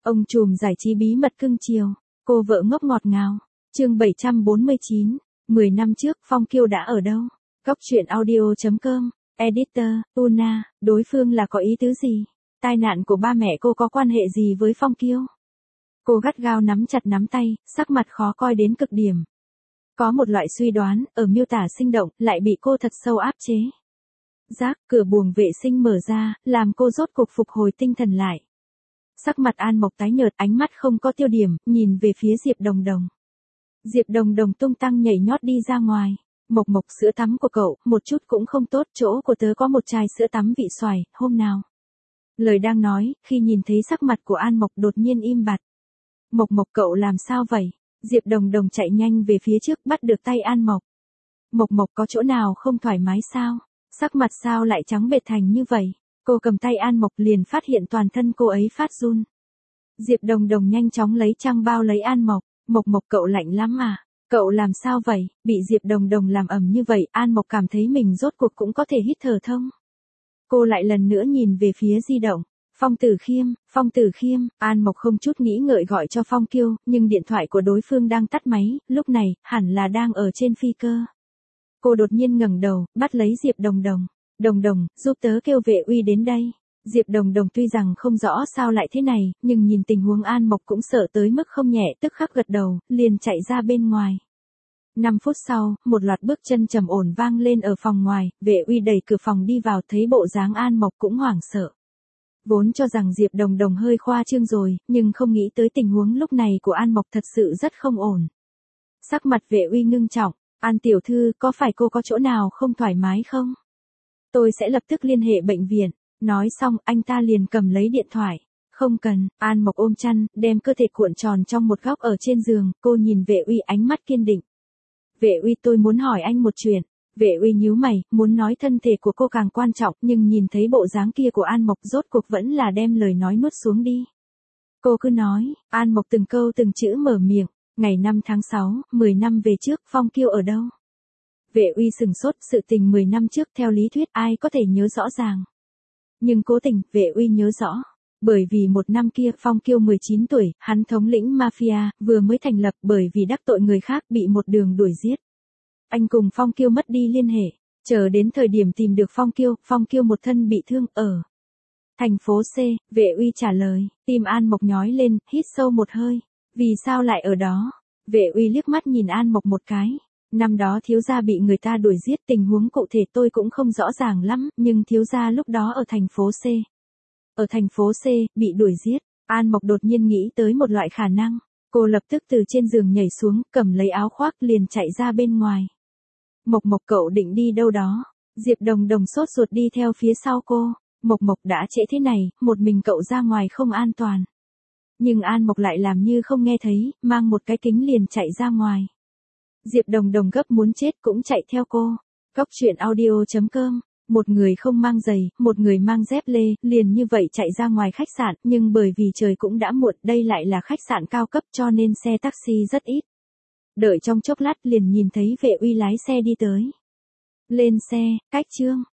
Ông trùm giải trí bí mật cưng chiều, cô vợ ngốc ngọt ngào. Chương 749, 10 năm trước Phong Kiêu đã ở đâu? Góc truyện audio.com, editor, Una, đối phương là có ý tứ gì? Tai nạn của ba mẹ cô có quan hệ gì với Phong Kiêu? Cô gắt gao nắm chặt nắm tay, sắc mặt khó coi đến cực điểm. Có một loại suy đoán, ở miêu tả sinh động, lại bị cô thật sâu áp chế. Rác, cửa buồng vệ sinh mở ra, làm cô rốt cuộc phục hồi tinh thần lại. Sắc mặt An Mộc tái nhợt, ánh mắt không có tiêu điểm, nhìn về phía Diệp Đồng Đồng. Diệp Đồng Đồng tung tăng nhảy nhót đi ra ngoài. Mộc Mộc, sữa tắm của cậu, một chút cũng không tốt, chỗ của tớ có một chai sữa tắm vị xoài, hôm nào. Lời đang nói, khi nhìn thấy sắc mặt của An Mộc đột nhiên im bặt. Mộc Mộc, cậu làm sao vậy? Diệp Đồng Đồng chạy nhanh về phía trước, bắt được tay An Mộc. Mộc Mộc, có chỗ nào không thoải mái sao? Sắc mặt sao lại trắng bệch thành như vậy? Cô cầm tay An Mộc liền phát hiện toàn thân cô ấy phát run. Diệp Đồng Đồng nhanh chóng lấy chăn bao lấy An Mộc. Mộc Mộc, cậu lạnh lắm à? Cậu làm sao vậy? Bị Diệp Đồng Đồng làm ầm như vậy, An Mộc cảm thấy mình rốt cuộc cũng có thể hít thở thông. Cô lại lần nữa nhìn về phía di động. Phong Tử Khiêm, An Mộc không chút nghĩ ngợi gọi cho Phong Kiêu, nhưng điện thoại của đối phương đang tắt máy, lúc này, hẳn là đang ở trên phi cơ. Cô đột nhiên ngẩng đầu, bắt lấy Diệp Đồng Đồng. Đồng Đồng, giúp tớ kêu vệ uy đến đây. Diệp Đồng Đồng tuy rằng không rõ sao lại thế này, nhưng nhìn tình huống An Mộc cũng sợ tới mức không nhẹ, tức khắc gật đầu, liền chạy ra bên ngoài. 5 phút sau, một loạt bước chân trầm ổn vang lên ở phòng ngoài, vệ uy đẩy cửa phòng đi vào, thấy bộ dáng An Mộc cũng hoảng sợ. Vốn cho rằng Diệp Đồng Đồng hơi khoa trương rồi, nhưng không nghĩ tới tình huống lúc này của An Mộc thật sự rất không ổn. Sắc mặt vệ uy ngưng trọng, An tiểu thư, có phải cô có chỗ nào không thoải mái không? Tôi sẽ lập tức liên hệ bệnh viện. Nói xong, anh ta liền cầm lấy điện thoại. Không cần, An Mộc ôm chăn, đem cơ thể cuộn tròn trong một góc ở trên giường, cô nhìn vệ uy ánh mắt kiên định. Vệ uy, tôi muốn hỏi anh một chuyện. Vệ uy nhíu mày, muốn nói thân thể của cô càng quan trọng, nhưng nhìn thấy bộ dáng kia của An Mộc rốt cuộc vẫn là đem lời nói nuốt xuống đi. Cô cứ nói, An Mộc từng câu từng chữ mở miệng. Ngày 5 tháng 6, 10 năm về trước, Phong Kiêu ở đâu? Vệ uy sừng sốt, sự tình 10 năm trước theo lý thuyết ai có thể nhớ rõ ràng. Nhưng cố tình, vệ uy nhớ rõ. Bởi vì một năm kia, Phong Kiêu 19 tuổi, hắn thống lĩnh mafia, vừa mới thành lập bởi vì đắc tội người khác bị một đường đuổi giết. Anh cùng Phong Kiêu mất đi liên hệ, chờ đến thời điểm tìm được Phong Kiêu một thân bị thương ở thành phố C, vệ uy trả lời, tim An Mộc nhói lên, hít sâu một hơi, vì sao lại ở đó? Vệ uy liếc mắt nhìn An Mộc một cái, năm đó thiếu gia bị người ta đuổi giết, tình huống cụ thể tôi cũng không rõ ràng lắm, nhưng thiếu gia lúc đó ở thành phố C. Ở thành phố C, bị đuổi giết, An Mộc đột nhiên nghĩ tới một loại khả năng, cô lập tức từ trên giường nhảy xuống, cầm lấy áo khoác liền chạy ra bên ngoài. Mộc Mộc, cậu định đi đâu đó? Diệp Đồng Đồng sốt ruột đi theo phía sau cô. Mộc Mộc, đã trễ thế này, một mình cậu ra ngoài không an toàn. Nhưng An Mộc lại làm như không nghe thấy, mang một cái kính liền chạy ra ngoài. Diệp Đồng Đồng gấp muốn chết cũng chạy theo cô. Góc truyện audio.com, một người không mang giày, một người mang dép lê, liền như vậy chạy ra ngoài khách sạn, nhưng bởi vì trời cũng đã muộn, đây lại là khách sạn cao cấp cho nên xe taxi rất ít. Đợi trong chốc lát liền nhìn thấy vệ uy lái xe đi tới. Lên xe, cách chương.